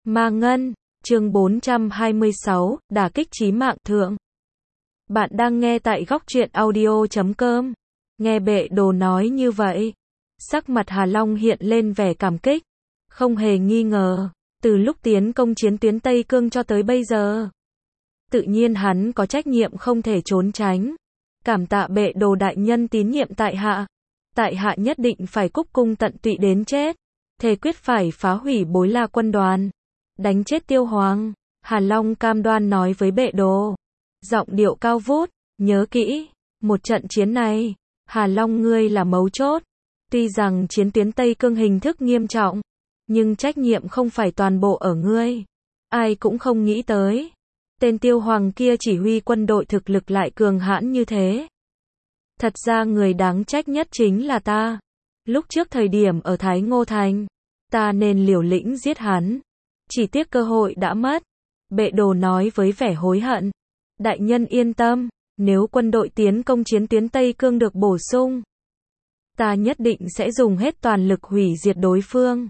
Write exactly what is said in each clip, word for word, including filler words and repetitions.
Ma Ngân, chương bốn trăm hai mươi sáu, đả kích chí mạng thượng. Bạn đang nghe tại góc truyện audio chấm com. Nghe bệ đồ nói như vậy, sắc mặt Hà Long hiện lên vẻ cảm kích, không hề nghi ngờ, từ lúc tiến công chiến tuyến Tây Cương cho tới bây giờ. Tự nhiên hắn có trách nhiệm không thể trốn tránh. Cảm tạ bệ đồ đại nhân tín nhiệm tại hạ. Tại hạ nhất định phải cúc cung tận tụy đến chết. Thề quyết phải phá hủy Bối La quân đoàn. Đánh chết Tiêu Hoàng. Hà Long cam đoan nói với bệ đồ. Giọng điệu cao vút, nhớ kỹ, một trận chiến này, Hà Long ngươi là mấu chốt. Tuy rằng chiến tuyến Tây Cương hình thức nghiêm trọng, nhưng trách nhiệm không phải toàn bộ ở ngươi. Ai cũng không nghĩ tới. Tên Tiêu Hoàng kia chỉ huy quân đội thực lực lại cường hãn như thế. Thật ra người đáng trách nhất chính là ta. Lúc trước thời điểm ở Thái Ngô Thành, ta nên liều lĩnh giết hắn. Chỉ tiếc cơ hội đã mất. Bệ đồ nói với vẻ hối hận. Đại nhân yên tâm, nếu quân đội tiến công chiến tuyến Tây Cương được bổ sung, ta nhất định sẽ dùng hết toàn lực hủy diệt đối phương.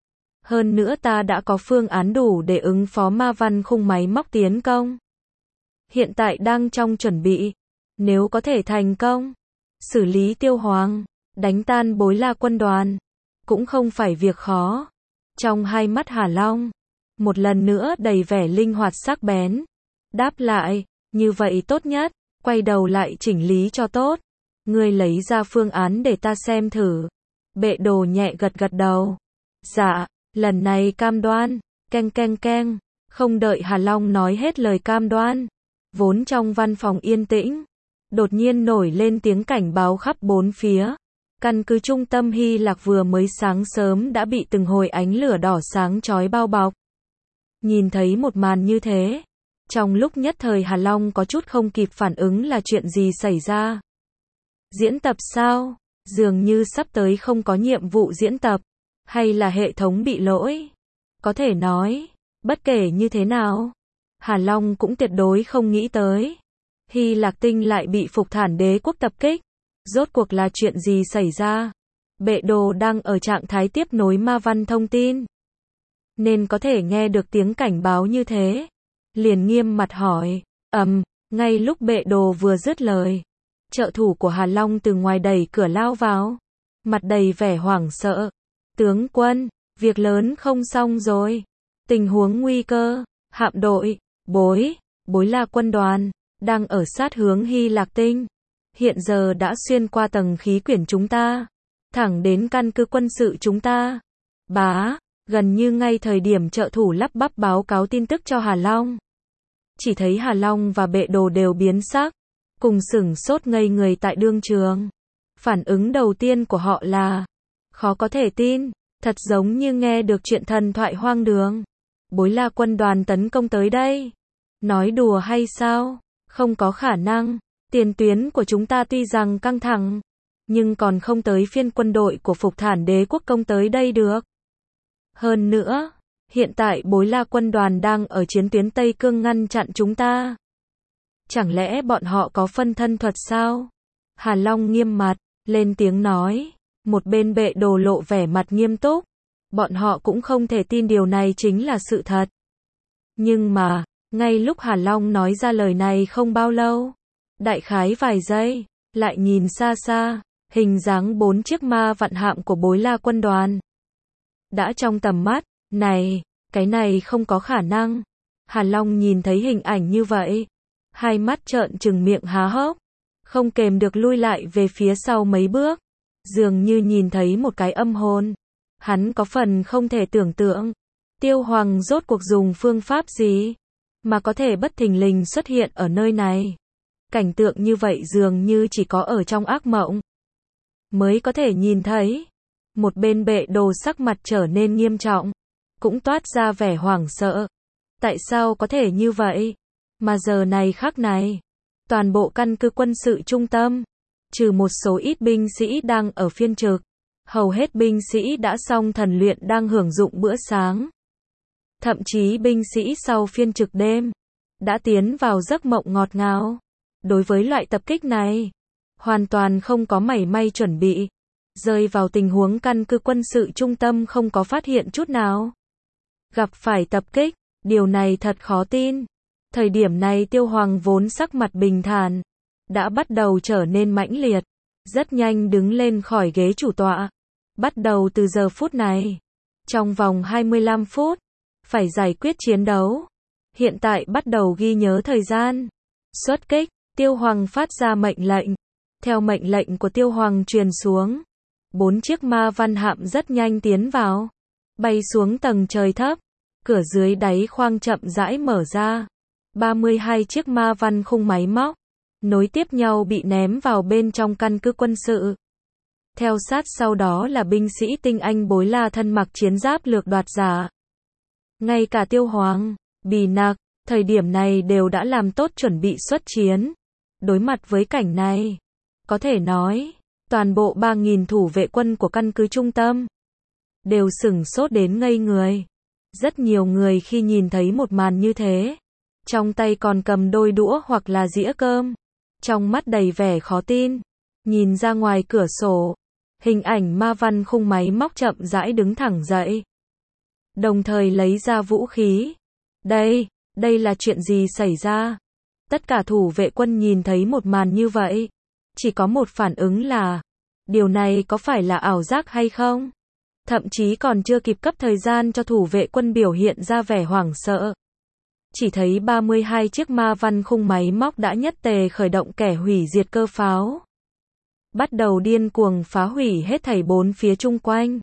Hơn nữa ta đã có phương án đủ để ứng phó ma văn khung máy móc tiến công. Hiện tại đang trong chuẩn bị. Nếu có thể thành công, xử lý Tiêu Hoàng, đánh tan Bối La quân đoàn, cũng không phải việc khó. Trong hai mắt Hà Long, một lần nữa đầy vẻ linh hoạt sắc bén. Đáp lại, như vậy tốt nhất, quay đầu lại chỉnh lý cho tốt. Ngươi lấy ra phương án để ta xem thử. Bệ đồ nhẹ gật gật đầu. Dạ, lần này cam đoan, keng keng keng, không đợi Hà Long nói hết lời cam đoan. Vốn trong văn phòng yên tĩnh, đột nhiên nổi lên tiếng cảnh báo khắp bốn phía. Căn cứ trung tâm Hy Lạc vừa mới sáng sớm đã bị từng hồi ánh lửa đỏ sáng chói bao bọc. Nhìn thấy một màn như thế, trong lúc nhất thời Hà Long có chút không kịp phản ứng là chuyện gì xảy ra. Diễn tập sao? Dường như sắp tới không có nhiệm vụ diễn tập, hay là hệ thống bị lỗi? Có thể nói, bất kể như thế nào, Hà Long cũng tuyệt đối không nghĩ tới. Hy Lạc Tinh lại bị Phục Thản Đế quốc tập kích. Rốt cuộc là chuyện gì xảy ra? Bệ đồ đang ở trạng thái tiếp nối ma văn thông tin, nên có thể nghe được tiếng cảnh báo như thế. Liền nghiêm mặt hỏi, ầm, ngay lúc bệ đồ vừa dứt lời, trợ thủ của Hà Long từ ngoài đẩy cửa lao vào, mặt đầy vẻ hoảng sợ. Tướng quân, việc lớn không xong rồi. Tình huống nguy cơ, hạm đội, bối, Bối La quân đoàn, đang ở sát hướng Hy Lạc Tinh. Hiện giờ đã xuyên qua tầng khí quyển chúng ta, thẳng đến căn cứ quân sự chúng ta. Bá, gần như ngay thời điểm trợ thủ lắp bắp báo cáo tin tức cho Hà Long. Chỉ thấy Hà Long và bệ đồ đều biến sắc, cùng sửng sốt ngây người tại đương trường. Phản ứng đầu tiên của họ là, khó có thể tin, thật giống như nghe được chuyện thần thoại hoang đường. Bối La quân đoàn tấn công tới đây. Nói đùa hay sao? Không có khả năng. Tiền tuyến của chúng ta tuy rằng căng thẳng, nhưng còn không tới phiên quân đội của Phục Thản Đế quốc công tới đây được. Hơn nữa, hiện tại Bối La quân đoàn đang ở chiến tuyến Tây Cương ngăn chặn chúng ta. Chẳng lẽ bọn họ có phân thân thuật sao? Hà Long nghiêm mặt, lên tiếng nói. Một bên bệ đồ lộ vẻ mặt nghiêm túc. Bọn họ cũng không thể tin điều này chính là sự thật. Nhưng mà, ngay lúc Hà Long nói ra lời này không bao lâu, đại khái vài giây, lại nhìn xa xa, hình dáng bốn chiếc ma vạn hạm của Bối La quân đoàn đã trong tầm mắt. Này, cái này không có khả năng. Hà Long nhìn thấy hình ảnh như vậy, hai mắt trợn trừng miệng há hốc, không kềm được lui lại về phía sau mấy bước, dường như nhìn thấy một cái âm hồn. Hắn có phần không thể tưởng tượng, Tiêu Hoàng rốt cuộc dùng phương pháp gì mà có thể bất thình lình xuất hiện ở nơi này. Cảnh tượng như vậy dường như chỉ có ở trong ác mộng mới có thể nhìn thấy. Một bên bệ đồ sắc mặt trở nên nghiêm trọng, cũng toát ra vẻ hoảng sợ. Tại sao có thể như vậy? Mà giờ này khắc này, toàn bộ căn cứ quân sự trung tâm, trừ một số ít binh sĩ đang ở phiên trực, hầu hết binh sĩ đã xong thần luyện đang hưởng dụng bữa sáng. Thậm chí binh sĩ sau phiên trực đêm, đã tiến vào giấc mộng ngọt ngào. Đối với loại tập kích này, hoàn toàn không có mảy may chuẩn bị. Rơi vào tình huống căn cứ quân sự trung tâm không có phát hiện chút nào. gặp phải tập kích, điều này thật khó tin. Thời điểm này Tiêu Hoàng vốn sắc mặt bình thản, đã bắt đầu trở nên mãnh liệt, rất nhanh đứng lên khỏi ghế chủ tọa. Bắt đầu từ giờ phút này, trong vòng hai mươi lăm phút, phải giải quyết chiến đấu. Hiện tại bắt đầu ghi nhớ thời gian. Xuất kích, Tiêu Hoàng phát ra mệnh lệnh. Theo mệnh lệnh của Tiêu Hoàng truyền xuống, bốn chiếc ma văn hạm rất nhanh tiến vào, bay xuống tầng trời thấp. Cửa dưới đáy khoang chậm rãi mở ra. ba mươi hai chiếc ma văn khung máy móc, nối tiếp nhau bị ném vào bên trong căn cứ quân sự. Theo sát sau đó là binh sĩ tinh anh Bối La thân mặc chiến giáp lược đoạt giả. Ngay cả Tiêu Hoàng, Bì Nặc, thời điểm này đều đã làm tốt chuẩn bị xuất chiến. Đối mặt với cảnh này, có thể nói, toàn bộ ba nghìn thủ vệ quân của căn cứ trung tâm đều sửng sốt đến ngây người. Rất nhiều người khi nhìn thấy một màn như thế, trong tay còn cầm đôi đũa hoặc là dĩa cơm, trong mắt đầy vẻ khó tin. Nhìn ra ngoài cửa sổ, hình ảnh ma văn khung máy móc chậm rãi đứng thẳng dậy, đồng thời lấy ra vũ khí. Đây, đây là chuyện gì xảy ra? Tất cả thủ vệ quân nhìn thấy một màn như vậy, chỉ có một phản ứng là, điều này có phải là ảo giác hay không? Thậm chí còn chưa kịp cấp thời gian cho thủ vệ quân biểu hiện ra vẻ hoảng sợ. Chỉ thấy ba mươi hai chiếc ma văn khung máy móc đã nhất tề khởi động kẻ hủy diệt cơ pháo. Bắt đầu điên cuồng phá hủy hết thảy bốn phía chung quanh.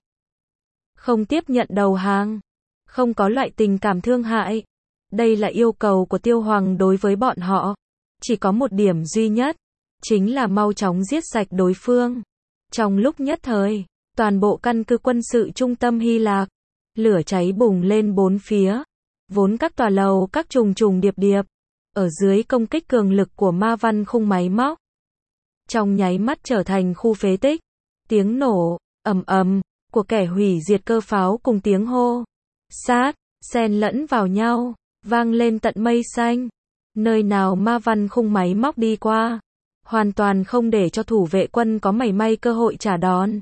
Không tiếp nhận đầu hàng. Không có loại tình cảm thương hại. Đây là yêu cầu của Tiêu Hoàng đối với bọn họ. Chỉ có một điểm duy nhất, chính là mau chóng giết sạch đối phương. Trong lúc nhất thời, toàn bộ căn cứ quân sự trung tâm Hy Lạc, lửa cháy bùng lên bốn phía. Vốn các tòa lầu các trùng trùng điệp điệp, ở dưới công kích cường lực của ma văn khung máy móc, trong nháy mắt trở thành khu phế tích. Tiếng nổ, ầm ầm, của kẻ hủy diệt cơ pháo cùng tiếng hô, sát, xen lẫn vào nhau, vang lên tận mây xanh. Nơi nào ma văn khung máy móc đi qua, hoàn toàn không để cho thủ vệ quân có mảy may cơ hội trả đòn.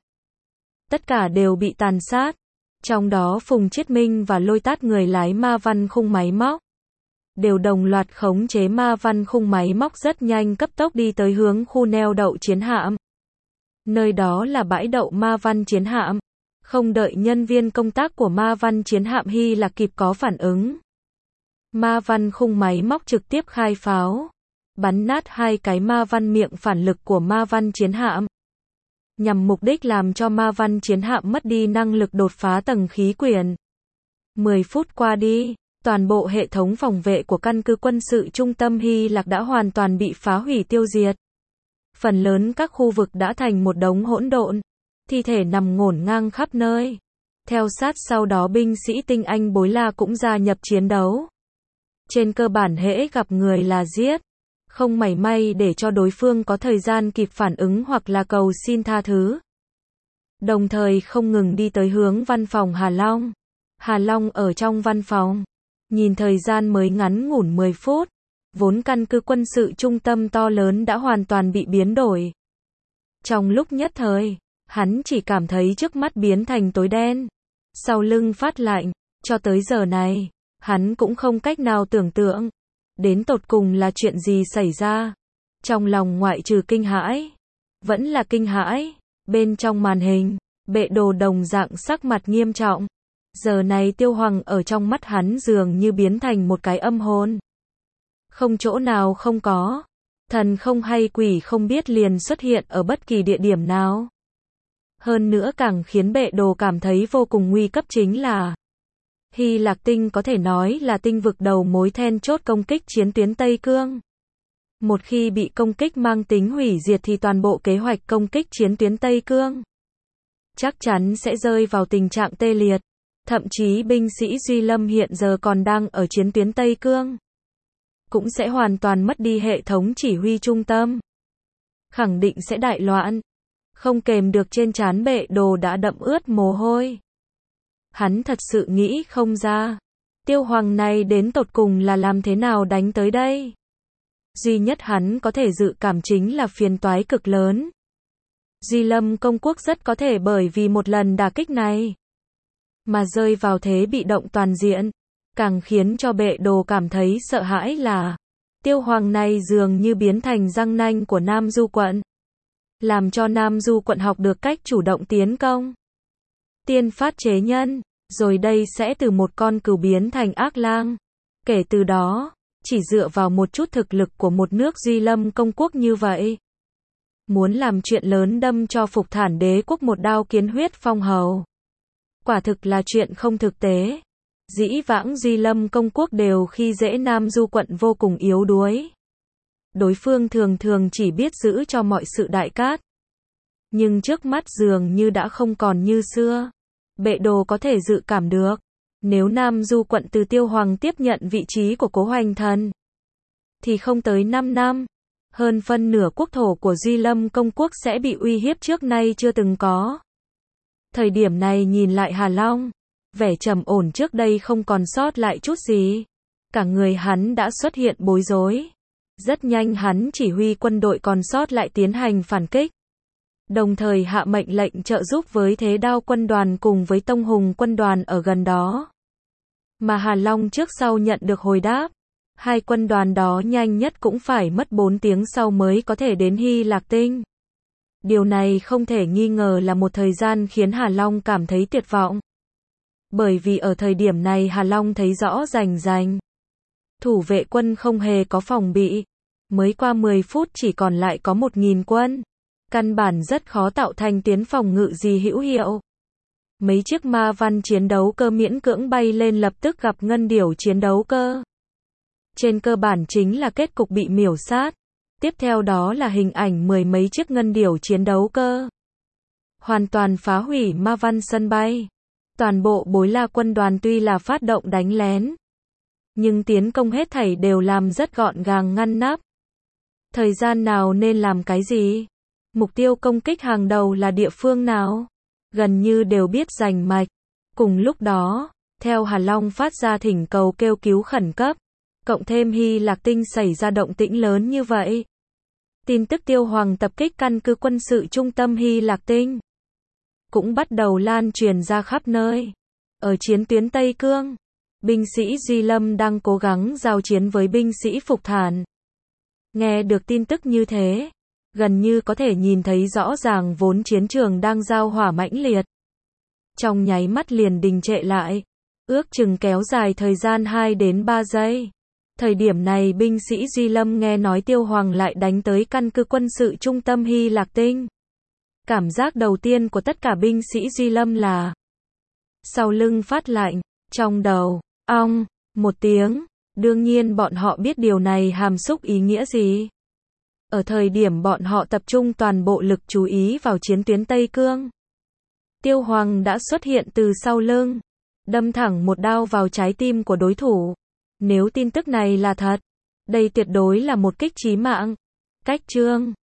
Tất cả đều bị tàn sát. Trong đó Phùng Chiết Minh và Lôi Tát người lái ma văn khung máy móc, đều đồng loạt khống chế ma văn khung máy móc rất nhanh cấp tốc đi tới hướng khu neo đậu chiến hạm. Nơi đó là bãi đậu ma văn chiến hạm. Không đợi nhân viên công tác của ma văn chiến hạm Hy Lạc kịp có phản ứng, ma văn khung máy móc trực tiếp khai pháo, bắn nát hai cái ma văn miệng phản lực của ma văn chiến hạm, nhằm mục đích làm cho ma văn chiến hạm mất đi năng lực đột phá tầng khí quyển. mười phút qua đi, toàn bộ hệ thống phòng vệ của căn cứ quân sự trung tâm Hy Lạc đã hoàn toàn bị phá hủy tiêu diệt. Phần lớn các khu vực đã thành một đống hỗn độn, thi thể nằm ngổn ngang khắp nơi. Theo sát sau đó binh sĩ tinh anh Bối La cũng gia nhập chiến đấu. Trên cơ bản hễ gặp người là giết, không mảy may để cho đối phương có thời gian kịp phản ứng hoặc là cầu xin tha thứ. Đồng thời không ngừng đi tới hướng văn phòng Hà Long. Hà Long ở trong văn phòng, nhìn thời gian mới ngắn ngủn mười phút, vốn căn cứ quân sự trung tâm to lớn đã hoàn toàn bị biến đổi. Trong lúc nhất thời, hắn chỉ cảm thấy trước mắt biến thành tối đen, sau lưng phát lạnh. Cho tới giờ này, hắn cũng không cách nào tưởng tượng đến tột cùng là chuyện gì xảy ra. Trong lòng ngoại trừ kinh hãi, vẫn là kinh hãi. Bên trong màn hình, Bệ Đồ đồng dạng sắc mặt nghiêm trọng. Giờ này Tiêu Hoàng ở trong mắt hắn dường như biến thành một cái âm hồn. Không chỗ nào không có, thần không hay quỷ không biết liền xuất hiện ở bất kỳ địa điểm nào. Hơn nữa càng khiến Bệ Đồ cảm thấy vô cùng nguy cấp chính là Hy Lạc Tinh có thể nói là tinh vực đầu mối then chốt công kích chiến tuyến Tây Cương. Một khi bị công kích mang tính hủy diệt thì toàn bộ kế hoạch công kích chiến tuyến Tây Cương chắc chắn sẽ rơi vào tình trạng tê liệt. Thậm chí binh sĩ Duy Lâm hiện giờ còn đang ở chiến tuyến Tây Cương, cũng sẽ hoàn toàn mất đi hệ thống chỉ huy trung tâm. Khẳng định sẽ đại loạn. Không kềm được trên trán Bệ Đồ đã đậm ướt mồ hôi. Hắn thật sự nghĩ không ra, Tiêu Hoàng này đến tột cùng là làm thế nào đánh tới đây. Duy nhất hắn có thể dự cảm chính là phiền toái cực lớn. Duy Lâm công quốc rất có thể bởi vì một lần đả kích này mà rơi vào thế bị động toàn diện. Càng khiến cho Bệ Đồ cảm thấy sợ hãi là Tiêu Hoàng này dường như biến thành răng nanh của Nam Du Quận, làm cho Nam Du Quận học được cách chủ động tiến công, tiên phát chế nhân, rồi đây sẽ từ một con cừu biến thành ác lang. Kể từ đó, chỉ dựa vào một chút thực lực của một nước Duy Lâm công quốc như vậy, muốn làm chuyện lớn đâm cho Phục Thản đế quốc một đao kiến huyết phong hầu, quả thực là chuyện không thực tế. Dĩ vãng Duy Lâm công quốc đều khi dễ Nam Du Quận vô cùng yếu đuối. Đối phương thường thường chỉ biết giữ cho mọi sự đại cát. Nhưng trước mắt dường như đã không còn như xưa. Bệ Đồ có thể dự cảm được, nếu Nam Du Quận từ Tiêu Hoàng tiếp nhận vị trí của Cố Hoành Thần, thì không tới năm năm, hơn phân nửa quốc thổ của Duy Lâm công quốc sẽ bị uy hiếp trước nay chưa từng có. Thời điểm này nhìn lại Hà Long, vẻ trầm ổn trước đây không còn sót lại chút gì. Cả người hắn đã xuất hiện bối rối. Rất nhanh hắn chỉ huy quân đội còn sót lại tiến hành phản kích, đồng thời hạ mệnh lệnh trợ giúp với Thế Đao quân đoàn cùng với Tông Hùng quân đoàn ở gần đó. Mà Hà Long trước sau nhận được hồi đáp. Hai quân đoàn đó nhanh nhất cũng phải mất bốn tiếng sau mới có thể đến Hy Lạc Tinh. Điều này không thể nghi ngờ là một thời gian khiến Hà Long cảm thấy tuyệt vọng. Bởi vì ở thời điểm này Hà Long thấy rõ rành rành. Thủ vệ quân không hề có phòng bị. Mới qua mười phút chỉ còn lại có một nghìn quân. Căn bản rất khó tạo thành tuyến phòng ngự gì hữu hiệu. Mấy chiếc ma văn chiến đấu cơ miễn cưỡng bay lên lập tức gặp ngân điểu chiến đấu cơ. Trên cơ bản chính là kết cục bị miểu sát. Tiếp theo đó là hình ảnh mười mấy chiếc ngân điểu chiến đấu cơ hoàn toàn phá hủy ma văn sân bay. Toàn bộ Bối La quân đoàn tuy là phát động đánh lén, nhưng tiến công hết thảy đều làm rất gọn gàng ngăn nắp. Thời gian nào nên làm cái gì? Mục tiêu công kích hàng đầu là địa phương nào? Gần như đều biết rành mạch. Cùng lúc đó, theo Hà Long phát ra thỉnh cầu kêu cứu khẩn cấp, cộng thêm Hy Lạc Tinh xảy ra động tĩnh lớn như vậy. Tin tức Tiêu Hoàng tập kích căn cứ quân sự trung tâm Hy Lạc Tinh cũng bắt đầu lan truyền ra khắp nơi. Ở chiến tuyến Tây Cương, binh sĩ Duy Lâm đang cố gắng giao chiến với binh sĩ Phục Thản. Nghe được tin tức như thế, gần như có thể nhìn thấy rõ ràng vốn chiến trường đang giao hỏa mãnh liệt. Trong nháy mắt liền đình trệ lại, ước chừng kéo dài thời gian hai đến ba giây. Thời điểm này binh sĩ Duy Lâm nghe nói Tiêu Hoàng lại đánh tới căn cứ quân sự trung tâm Hy Lạc Tinh. Cảm giác đầu tiên của tất cả binh sĩ Duy Lâm là sau lưng phát lạnh, trong đầu, ong, một tiếng. Đương nhiên bọn họ biết điều này hàm xúc ý nghĩa gì. Ở thời điểm bọn họ tập trung toàn bộ lực chú ý vào chiến tuyến Tây Cương, Tiêu Hoàng đã xuất hiện từ sau lưng, đâm thẳng một đao vào trái tim của đối thủ. Nếu tin tức này là thật, đây tuyệt đối là một kích chí mạng. Cách chương